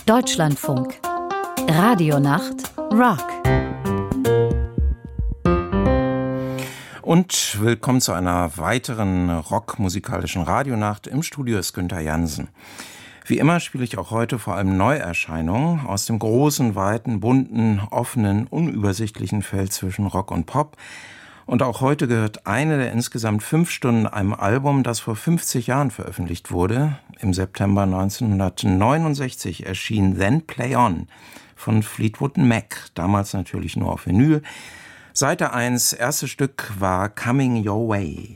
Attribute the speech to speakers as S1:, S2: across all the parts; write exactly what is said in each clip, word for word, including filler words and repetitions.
S1: Deutschlandfunk. Radionacht Rock.
S2: Und willkommen zu einer weiteren rockmusikalischen Radionacht. Im Studio ist Günther Jansen. Wie immer spiele ich auch heute vor allem Neuerscheinungen aus dem großen, weiten, bunten, offenen, unübersichtlichen Feld zwischen Rock und Pop. Und auch heute gehört eine der insgesamt fünf Stunden einem Album, das vor fünfzig Jahren veröffentlicht wurde. Im September neunzehnhundertneunundsechzig erschien Then Play On von Fleetwood Mac, damals natürlich nur auf Vinyl. Seite eins, erstes Stück war Coming Your Way.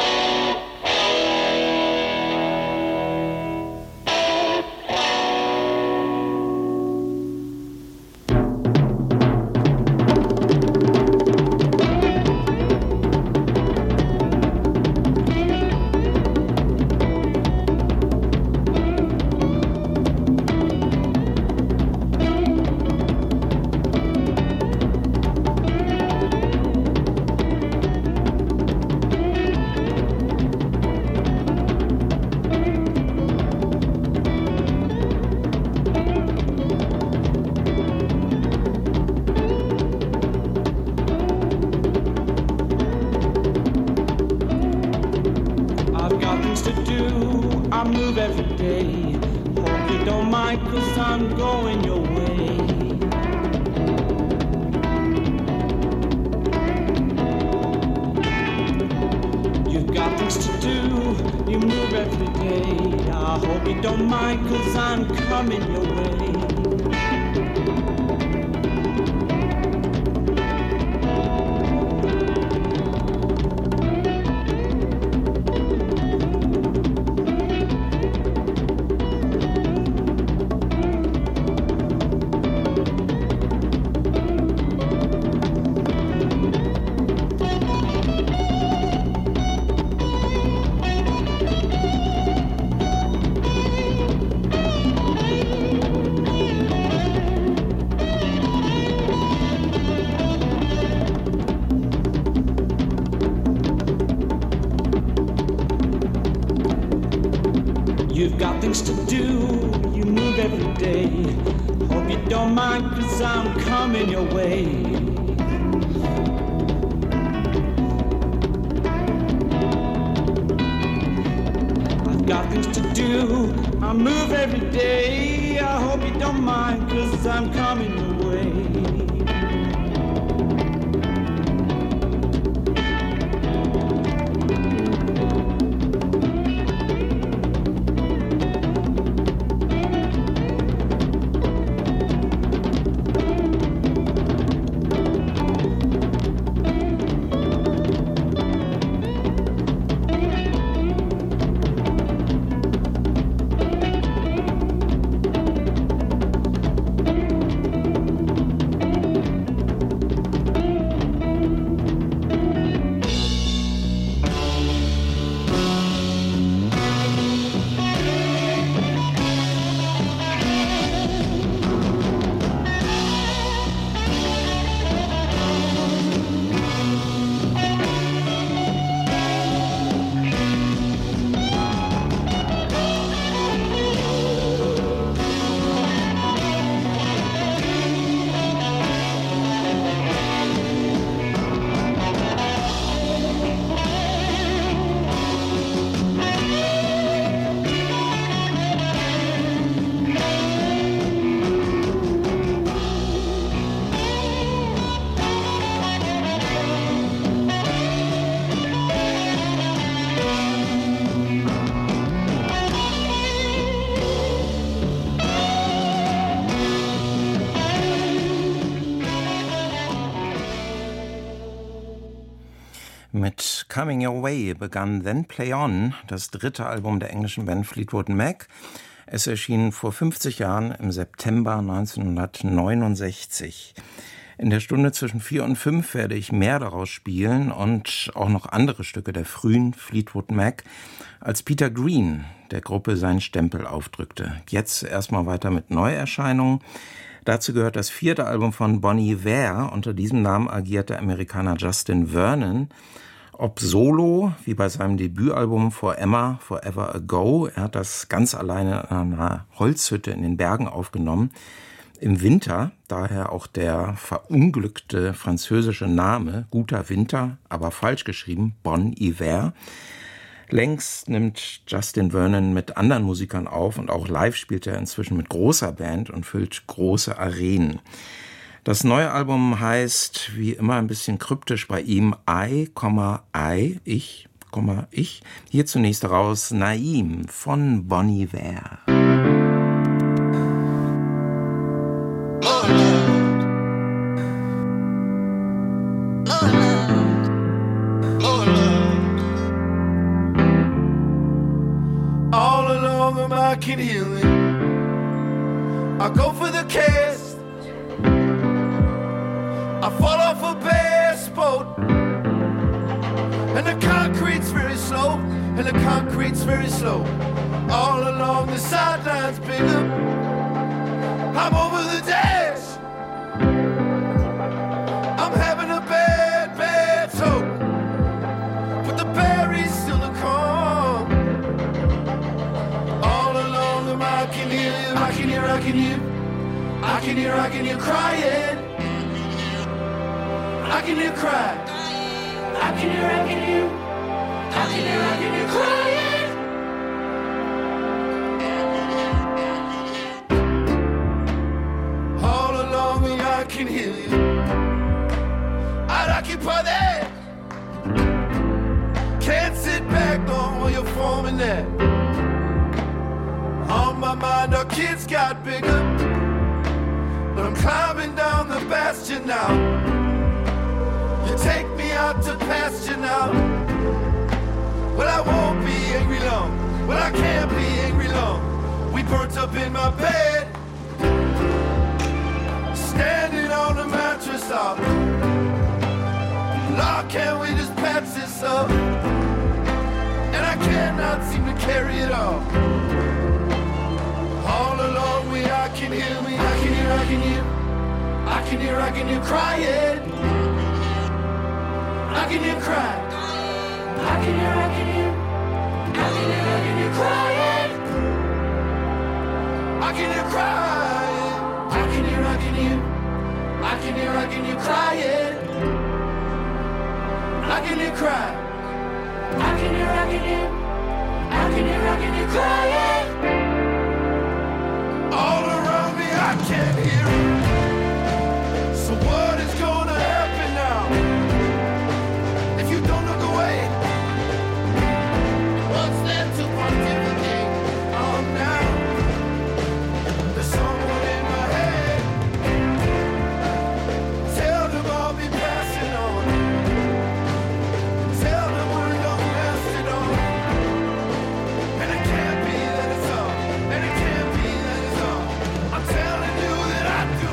S2: Mit Coming Your Way begann Then Play On, das dritte Album der englischen Band Fleetwood Mac. Es erschien vor fünfzig Jahren im September neunzehnhundertneunundsechzig. In der Stunde zwischen vier und fünf werde ich mehr daraus spielen und auch noch andere Stücke der frühen Fleetwood Mac, als Peter Green der Gruppe seinen Stempel aufdrückte. Jetzt erstmal weiter mit Neuerscheinungen. Dazu gehört das vierte Album von Bon Iver. Unter diesem Namen agiert der Amerikaner Justin Vernon. Ob solo, wie bei seinem Debütalbum For Emma, Forever Ago. Er hat das ganz alleine in einer Holzhütte in den Bergen aufgenommen. Im Winter, daher auch der verunglückte französische Name, Guter Winter, aber falsch geschrieben, Bon Hiver. Längst nimmt Justin Vernon mit anderen Musikern auf und auch live spielt er inzwischen mit großer Band und füllt große Arenen. Das neue Album heißt, wie immer ein bisschen kryptisch bei ihm, I, I, ich, ich. Hier zunächst heraus Naim von Bon Hiver.
S3: All along am I can heal it. I go for the cast. I fall off a bass boat, and the concrete's very slow, and the concrete's very slow. All along the sidelines, bigger. I'm over the dash. I'm having a bad, bad soak, but the berries still are calm. All along the I can hear you, I can hear, I can hear, I can hear, I can hear crying. I can hear cry. I can hear, I can hear. I can hear, I can hear crying. All along me, I can hear you. I'd occupy that. Can't sit back on while you're forming that. On my mind, our kids got bigger, but I'm climbing down the bastion now. You take me out to pasture now. Well, I won't be angry long. Well, I can't be angry long. We burnt up in my bed, standing on the mattress up. Lord, can't we just patch this up? And I cannot seem to carry it all. All along me, I can hear me. I can hear, I can hear. I can hear, I can hear crying. I can hear cry. I can hear, I can hear. I can hear, I can hear crying. I can hear crying. I can hear, I can hear. I can hear, I can hear crying. I can hear cry. I can hear, I can hear. I can hear, I can hear crying. All around me, I can't hear it. So what is gonna happen now? What's that to positivity? Oh, now there's someone in my head. Tell them I'll be passing on. Tell them we're long lasted on. And it can't be that it's all. And it can't be that it's all. I'm telling you that I do.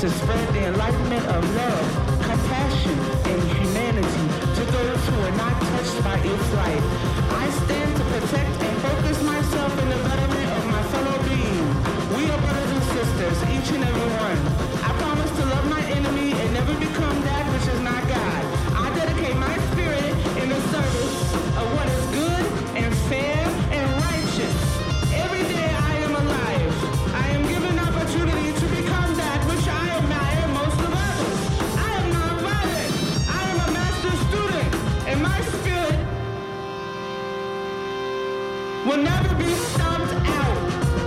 S4: to spread the enlightenment of love, compassion, and humanity to those who are not touched by its light. I stand to protect and focus myself in the betterment of my fellow being. We are brothers and sisters, each and every one. I promise to love my enemy and never become that which is not God. I dedicate my spirit in the service of what is good and fair and righteous. Every day I am alive. I am given opportunity to become that which I admire most of others. I am non-violent. I am a master student, and my spirit will never be stomped out.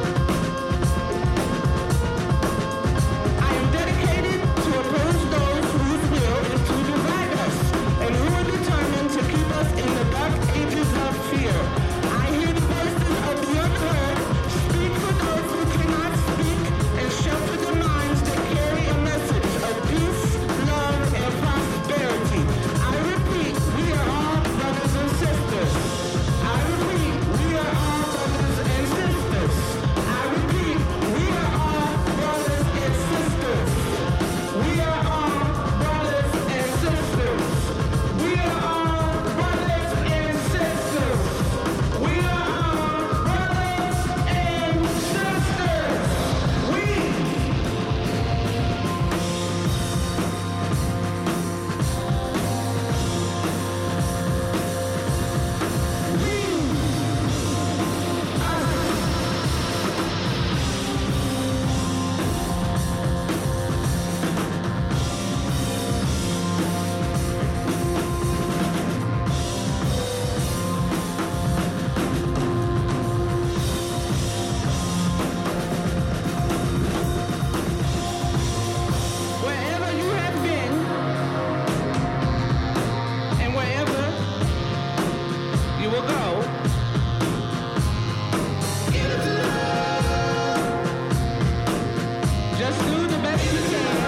S4: I am dedicated to oppose those whose will is to divide us and who are determined to keep us in the dark ages of fear. I hear the voices of the unheard, speak for those who cannot speak, and shelter the minds that carry a message of peace, love, and prosperity. I repeat, we are all brothers and sisters. I repeat, we are all brothers and sisters. I repeat, we are all brothers and sisters. We are all brothers and sisters. We are all brothers and sisters. We are all brothers and sisters. We. Wherever you have been, and wherever you will go, give it to love. Just do the best you can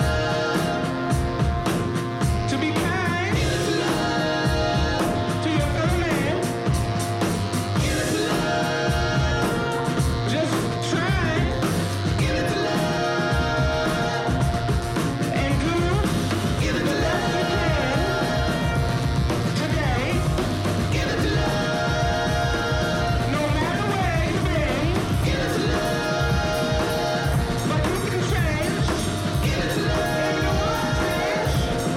S4: to be kind. Give it to love. To your fellow man. Give it to love. Just try. Give it to love. And do give it the love you can today. Give it to love. No matter where you've been. Give it to love. But you can change. Give it to love. And the world change.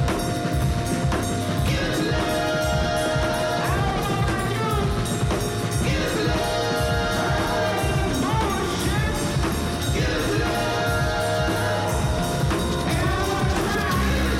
S4: Give it to love. I don't know about you. Give it to love. Bullshit. Give it to love. And I wanna try.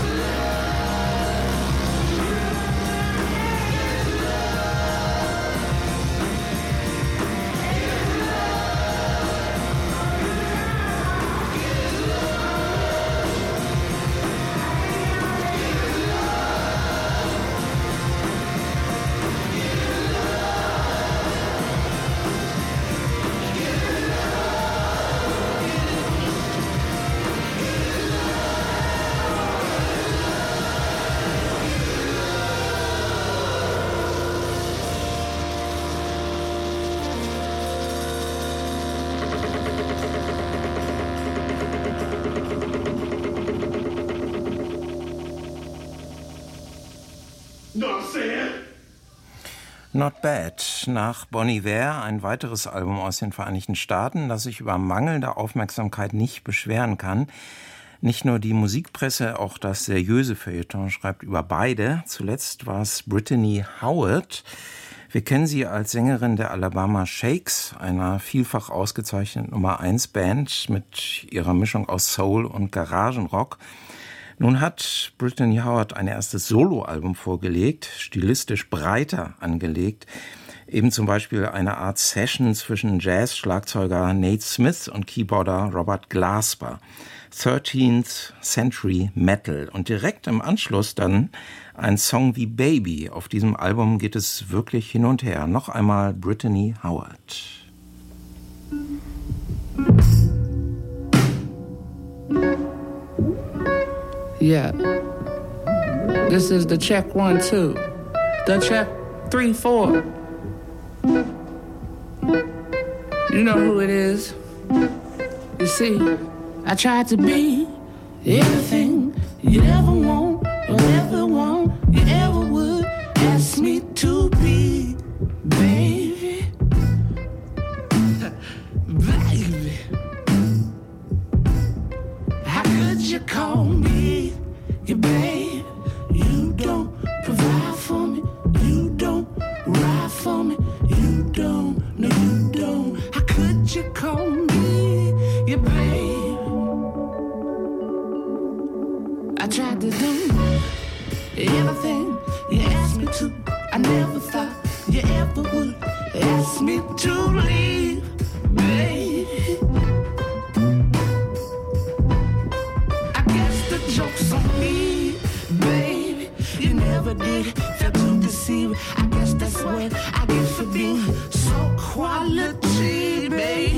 S4: Know what I'm saying?
S2: Not Bad. Nach Bon Iver ein weiteres Album aus den Vereinigten Staaten, das sich über mangelnde Aufmerksamkeit nicht beschweren kann. Nicht nur die Musikpresse, auch das seriöse Feuilleton schreibt über beide. Zuletzt war es Brittany Howard. Wir kennen sie als Sängerin der Alabama Shakes, einer vielfach ausgezeichneten Nummer eins Band mit ihrer Mischung aus Soul und Garagenrock. Nun hat Brittany Howard ein erstes Soloalbum vorgelegt, stilistisch breiter angelegt. Eben zum Beispiel eine Art Session zwischen Jazz-Schlagzeuger Nate Smith und Keyboarder Robert Glasper. thirteenth Century Metal. Und direkt im Anschluss dann ein Song wie Baby. Auf diesem Album geht es wirklich hin und her. Noch einmal Brittany Howard.
S4: Yeah. This is the check one, two. The check three, four. You know who it is. You see, I tried to be Everything you ever want, you ever want, you ever would ask me to be, baby, baby. How could you call me your babe? You don't provide for me, you don't ride for me, you don't, no you don't. How could you call me your babe? I tried to do everything you asked me to. I never thought you ever would ask me to leave, baby. I guess the joke's on me, baby. You never did fail to deceive. I guess that's what I get for being so quality, baby.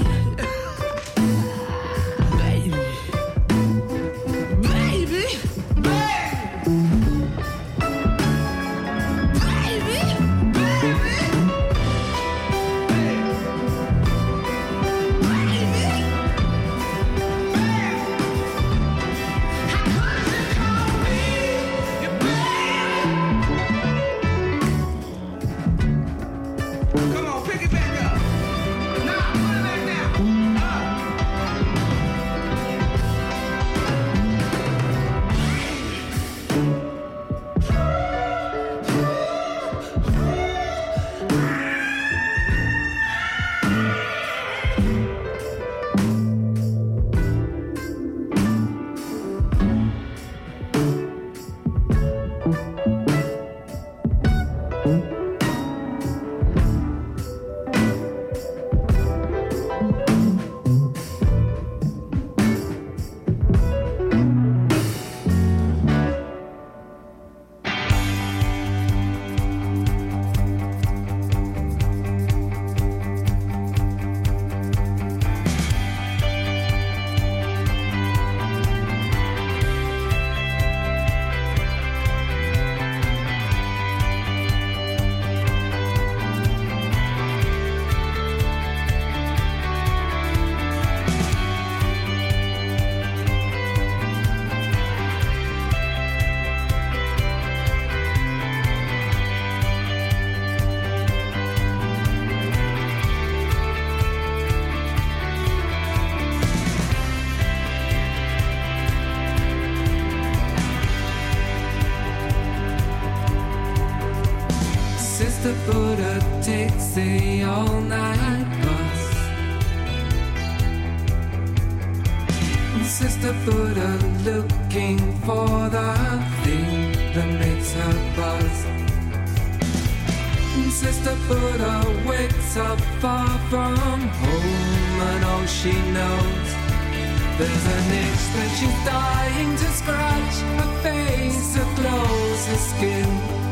S5: Sister Buddha takes the all-night bus. Sister Buddha looking for the thing that makes her buzz. Sister Buddha wakes up far from home, and all she knows, there's an itch that she's dying to scratch. Her face aglows, her skin.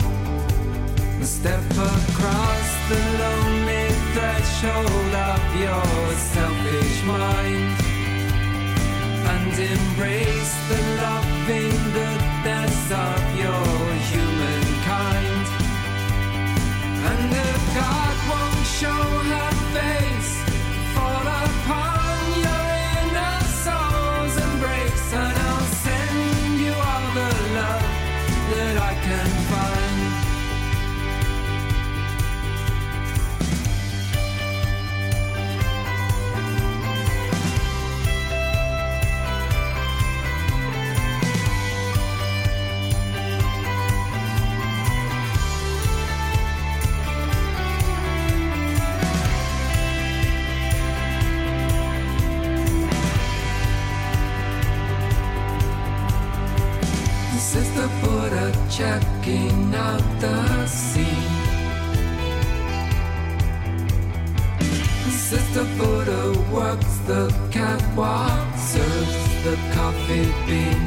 S5: Step across the lonely threshold of your selfish mind and embrace the loving goodness of your humankind. And if God won't show her face, fall upon your inner soul's embrace, and I'll send you all the love that I can find. Sister Buddha checking out the scene. Sister Buddha works the catwalk, serves the coffee bean.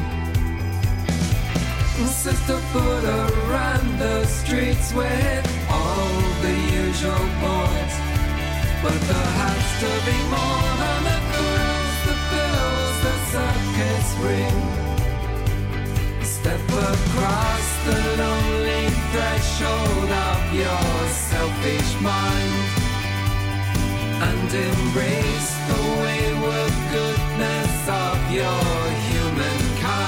S5: Sister Buddha ran the streets with all the usual boys, but there has to be more than the girls, the bills, the circus ring. Step across the lonely threshold of your selfish mind and embrace the wayward goodness of your humankind.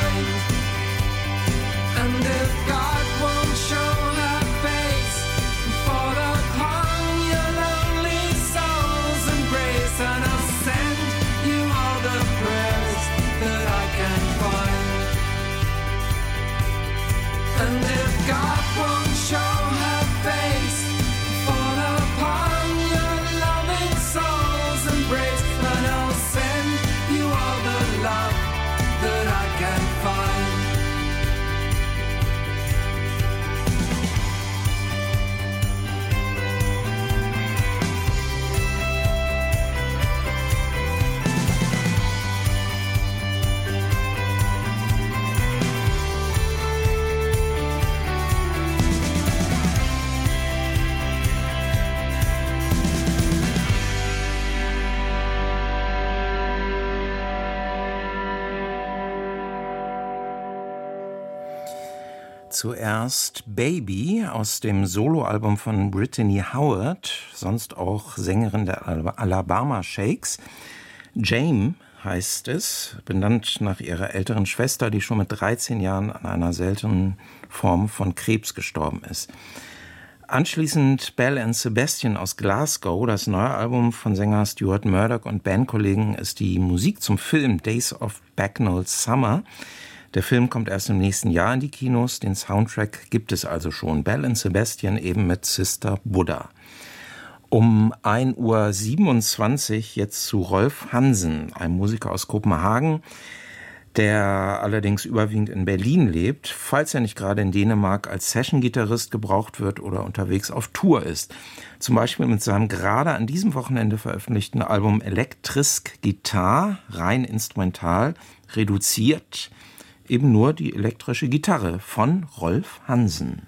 S2: Zuerst Baby aus dem Soloalbum von Brittany Howard, sonst auch Sängerin der Alabama Shakes. Jame heißt es, benannt nach ihrer älteren Schwester, die schon mit dreizehn Jahren an einer seltenen Form von Krebs gestorben ist. Anschließend Belle and Sebastian aus Glasgow. Das neue Album von Sänger Stuart Murdoch und Bandkollegen ist die Musik zum Film Days of Bagnall's Summer. Der Film kommt erst im nächsten Jahr in die Kinos. Den Soundtrack gibt es also schon. Belle and Sebastian eben mit Sister Buddha. Um ein Uhr siebenundzwanzig jetzt zu Rolf Hansen, einem Musiker aus Kopenhagen, der allerdings überwiegend in Berlin lebt, falls er nicht gerade in Dänemark als Session-Gitarrist gebraucht wird oder unterwegs auf Tour ist. Zum Beispiel mit seinem gerade an diesem Wochenende veröffentlichten Album Elektrisk Gitarre, rein instrumental, reduziert, eben nur die elektrische Gitarre von Rolf Hansen.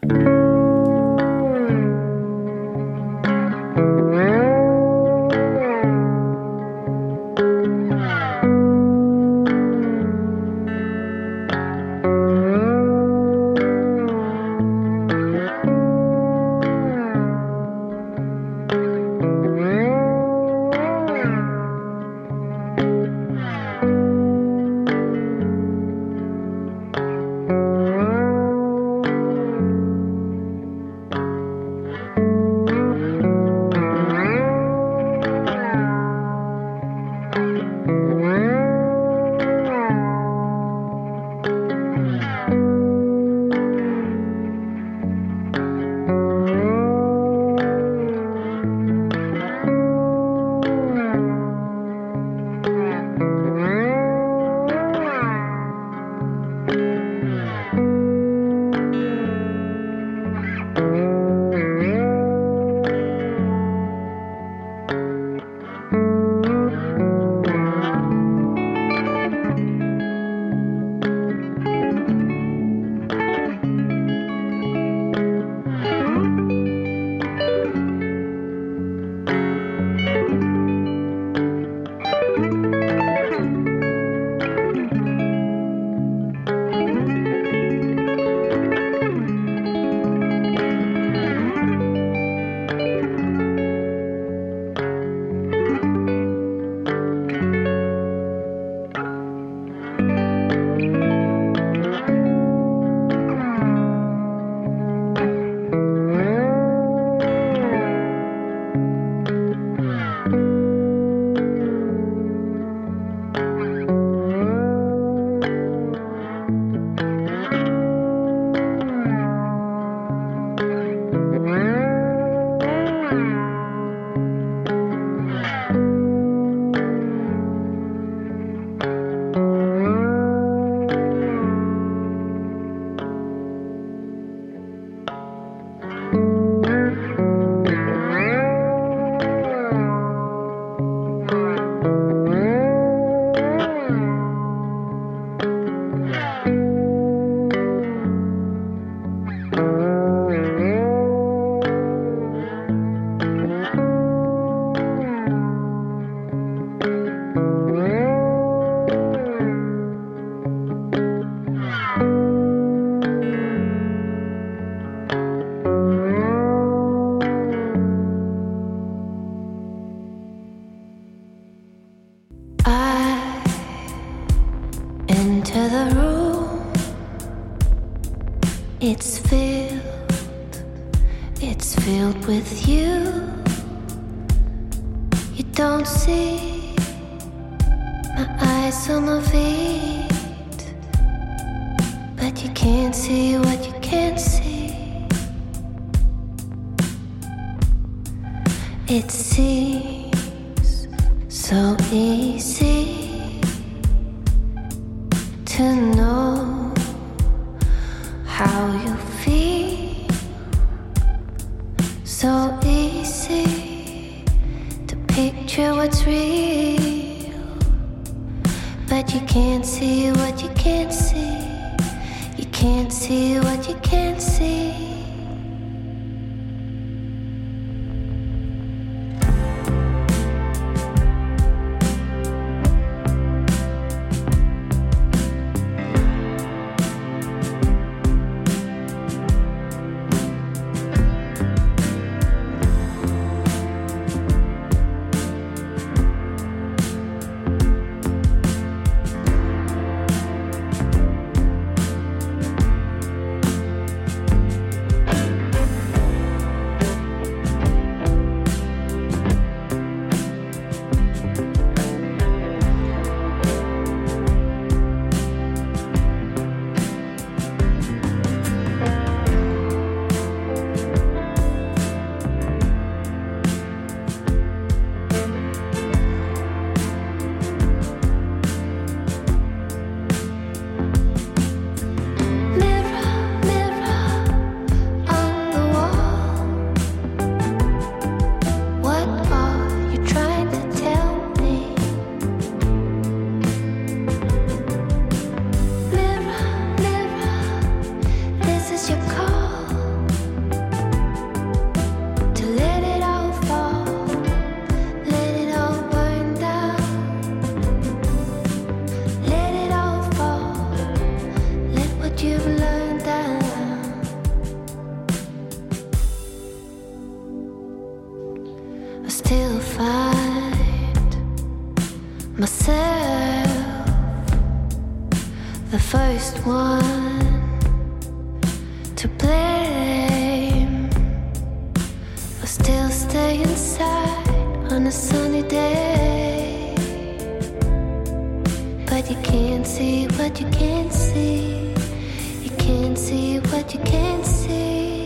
S6: It's filled, it's filled with you. You don't see my eyes on my feet, but you can't see what you can't see. It seems so easy to know how you feel, so easy to picture what's real, but you can't see what you can't see. You can't see what you can't see. myself, the first one to blame. I still stay inside on a sunny day, but you can't see what you can't see. You can't see what you can't see.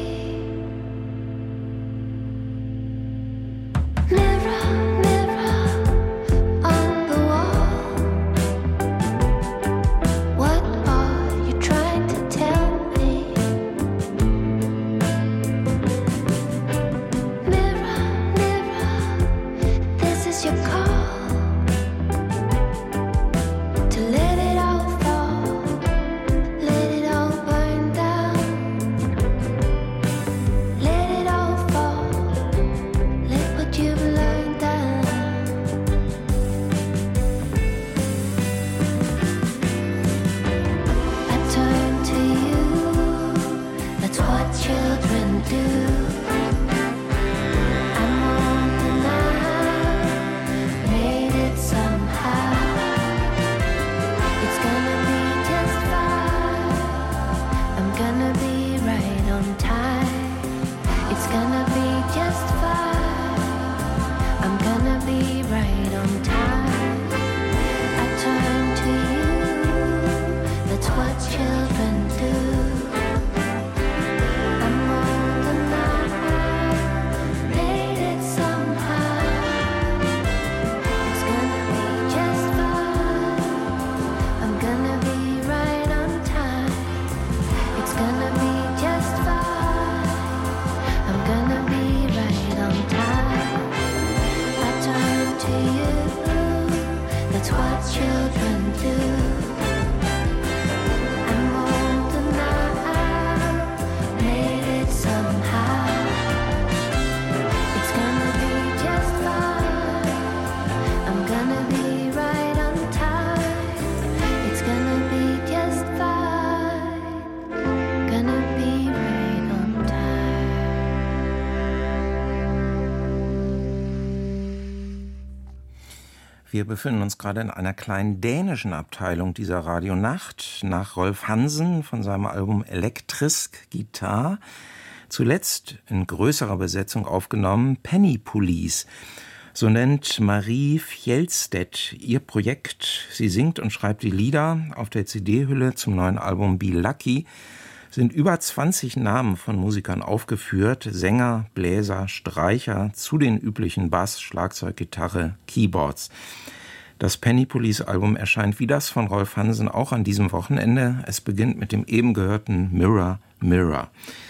S2: Wir befinden uns gerade in einer kleinen dänischen Abteilung dieser Radionacht, nach Rolf Hansen von seinem Album Elektrisk Gitar. Zuletzt in größerer Besetzung aufgenommen Penny Police. So nennt Marie Fjellstedt ihr Projekt. Sie singt und schreibt die Lieder. Auf der C D-Hülle zum neuen Album Be Lucky sind über zwanzig Namen von Musikern aufgeführt. Sänger, Bläser, Streicher, zu den üblichen Bass, Schlagzeug, Gitarre, Keyboards. Das Penny Police Album erscheint wie das von Rolf Hansen auch an diesem Wochenende. Es beginnt mit dem eben gehörten Mirror, Mirror.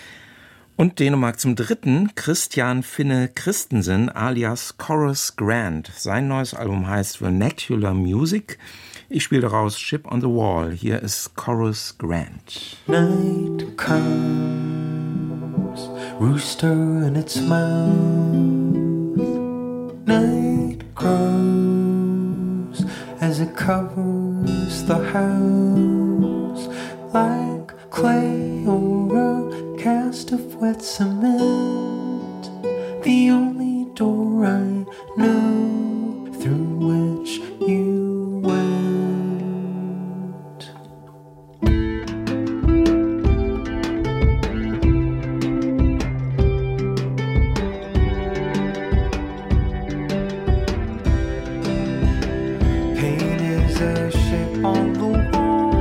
S2: Und Dänemark zum dritten, Christian Finne Christensen alias Chorus Grant. Sein neues Album heißt Vernacular Music. Ich spiele daraus Ship on the Wall. Hier ist Chorus Grant.
S7: Night comes, rooster in its mouth. Night grows as it covers the house like clay or a cast of wet cement. The only door I know through which you went. Pain is a ship on the wall,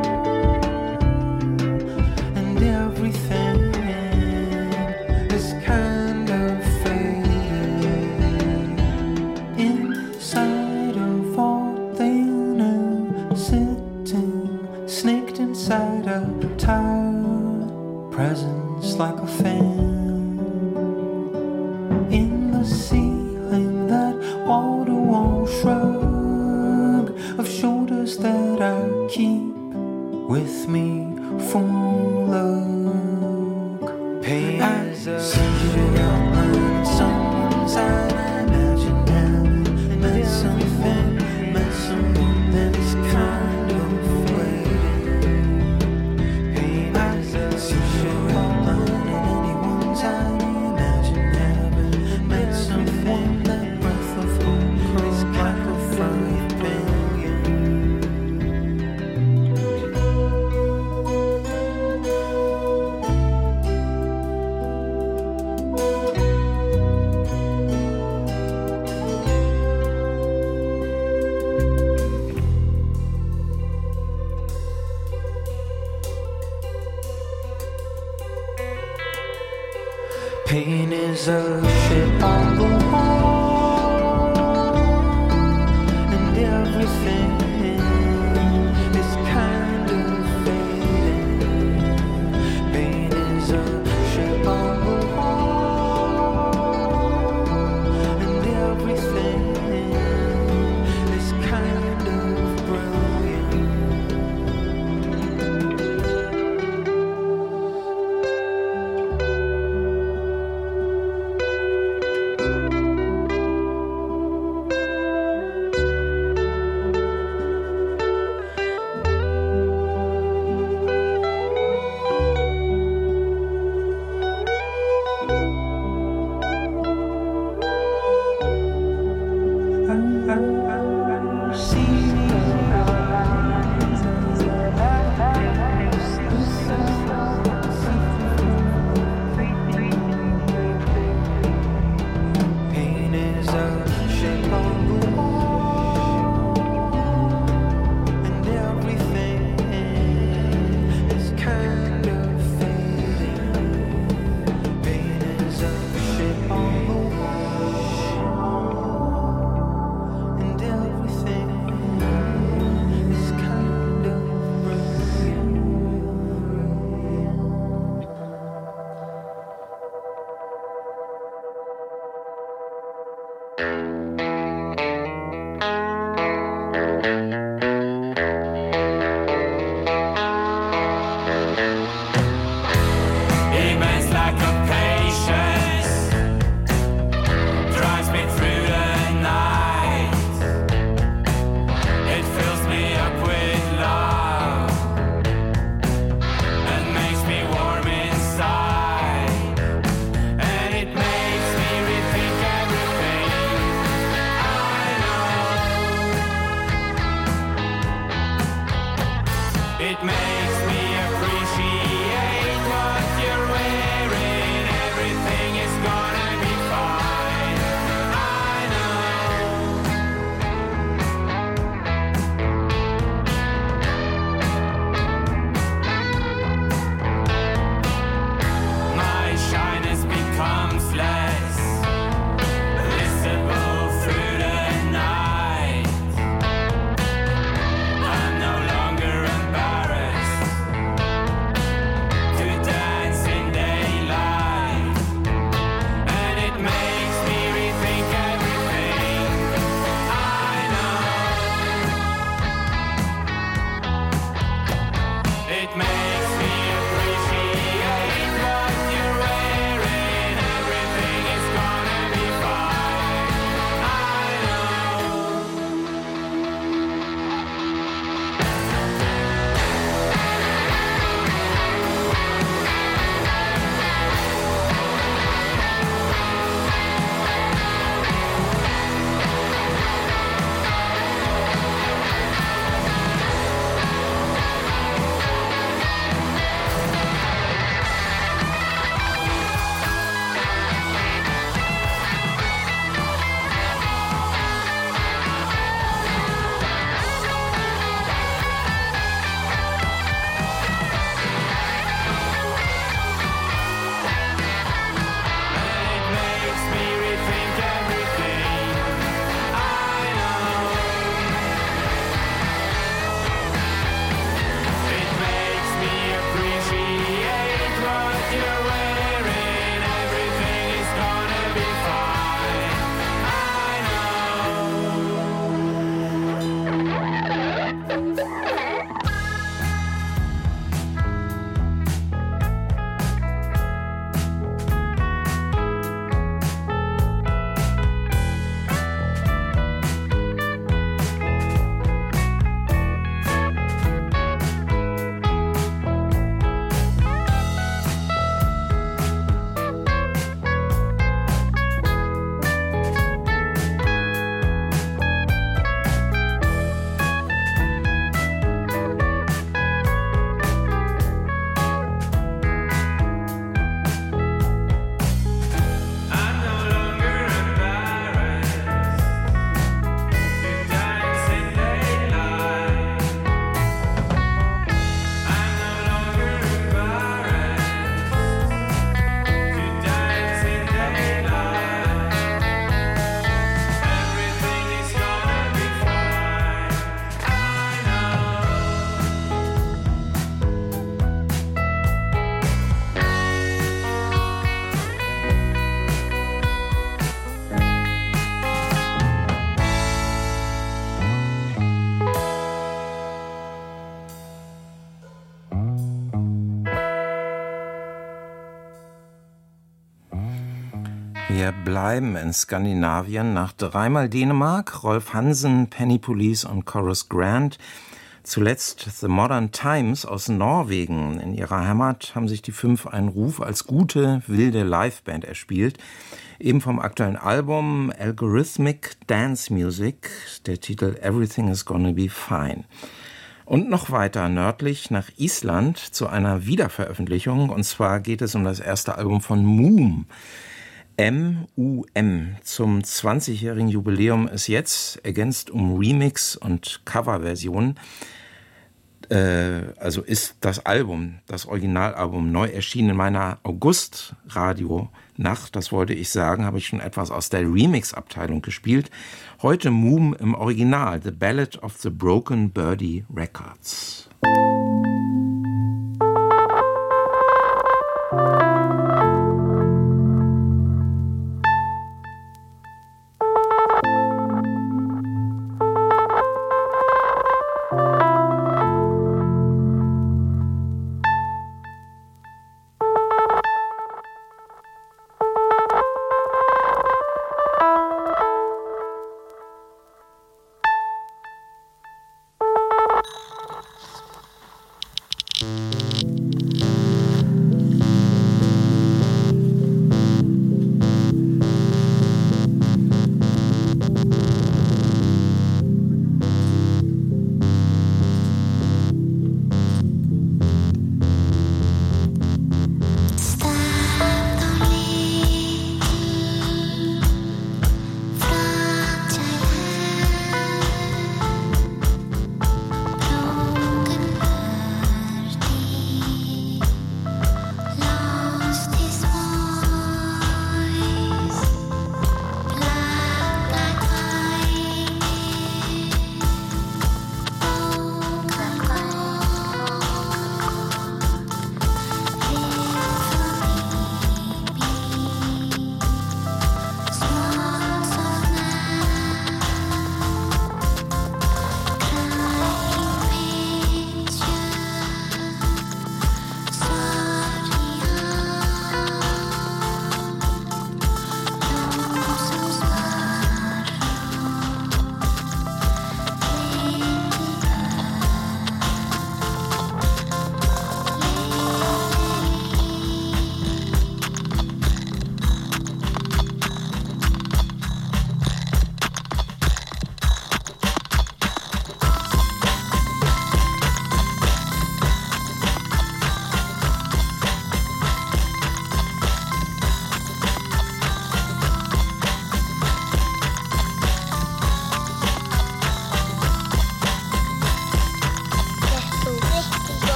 S7: and everything is kind of fading inside of all they know, sitting snaked inside a tired presence like a fan in the ceiling, that wall-to-wall shrug of shoulders that I keep with me for luck. Pain is a secret outline, someone's eye. I imagine heaven met something, met someone that's kind of waiting. Pain is a secret outline in anyone's eye. I imagine heaven met someone, that breath of hope is like a five billion. Pain is a ship on the wall, and everything is kind of fading. Pain is a ship on the wall, and everything is kind of brilliant.
S2: Wir bleiben in Skandinavien. Nach dreimal Dänemark, Rolf Hansen, Penny Police und Chorus Grant. Zuletzt The Modern Times aus Norwegen. In ihrer Heimat haben sich die fünf einen Ruf als gute, wilde Liveband erspielt. Eben vom aktuellen Album Algorithmic Dance Music, der Titel Everything is Gonna Be Fine. Und noch weiter nördlich nach Island zu einer Wiederveröffentlichung. Und zwar geht es um das erste Album von Moom. M U M. Zum zwanzigjährigen Jubiläum ist jetzt ergänzt um Remix und Coverversionen. Äh, also ist das Album, das Originalalbum, neu erschienen in meiner August-Radio-Nacht. Das wollte ich sagen, habe ich schon etwas aus der Remix-Abteilung gespielt. Heute Moom im Original, The Ballad of the Broken Birdie Records.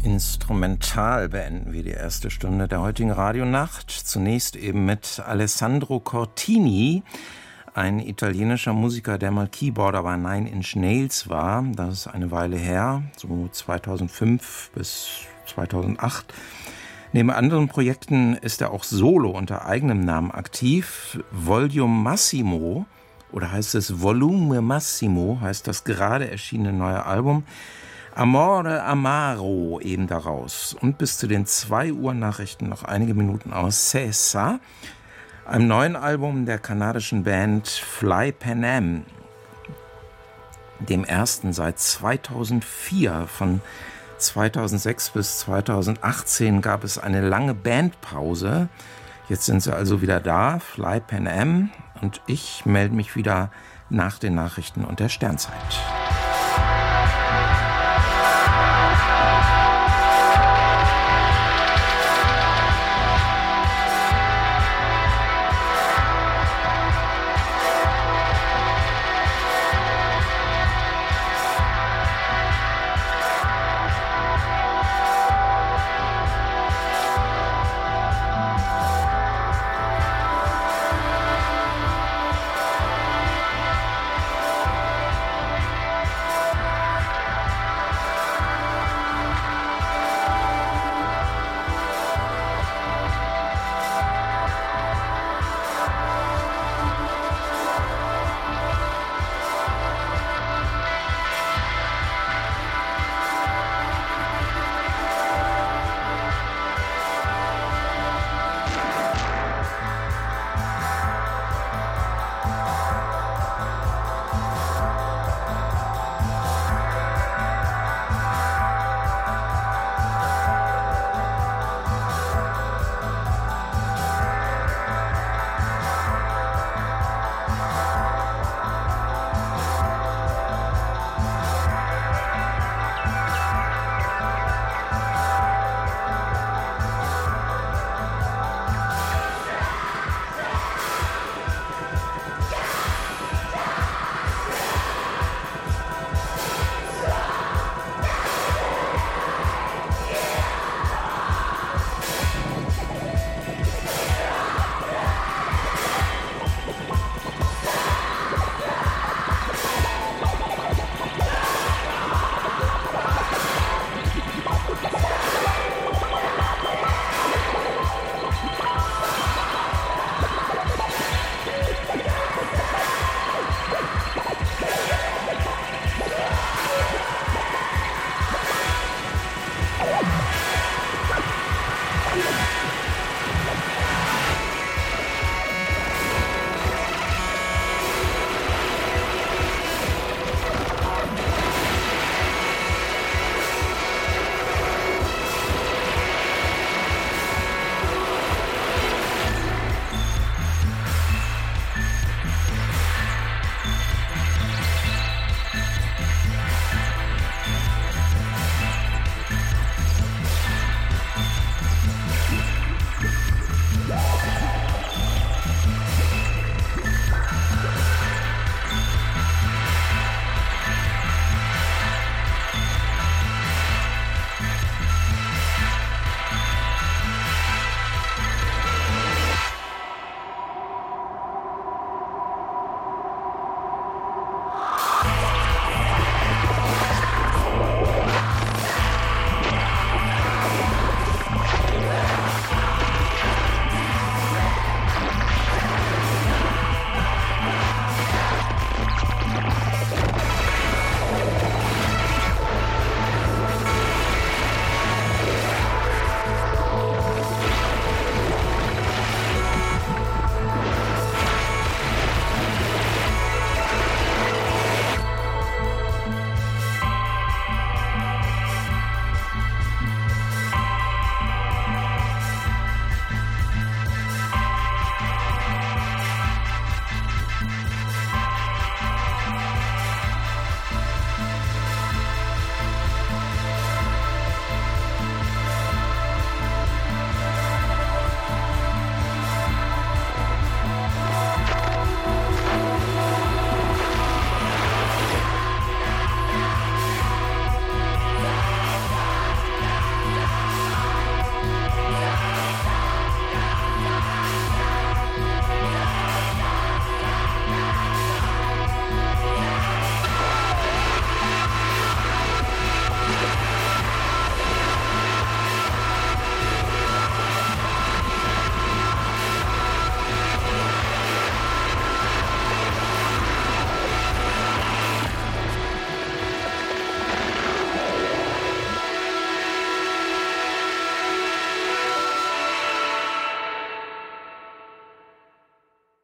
S2: Instrumental beenden wir die erste Stunde der heutigen Radionacht. Zunächst eben mit Alessandro Cortini, ein italienischer Musiker, der mal Keyboarder bei Nine Inch Nails war. Das ist eine Weile her, so zweitausendfünf bis zweitausendacht. Neben anderen Projekten ist er auch solo unter eigenem Namen aktiv. Volume Massimo, oder heißt es Volume Massimo, heißt das gerade erschienene neue Album. Amore Amaro eben daraus. Und bis zu den zwei Uhr Nachrichten noch einige Minuten aus César, einem neuen Album der kanadischen Band Fly Pan Am, dem ersten seit zweitausendvier. Von zweitausendsechs bis zweitausendachtzehn gab es eine lange Bandpause. Jetzt sind sie also wieder da, Fly Pan Am, und ich melde mich wieder nach den Nachrichten und der Sternzeit.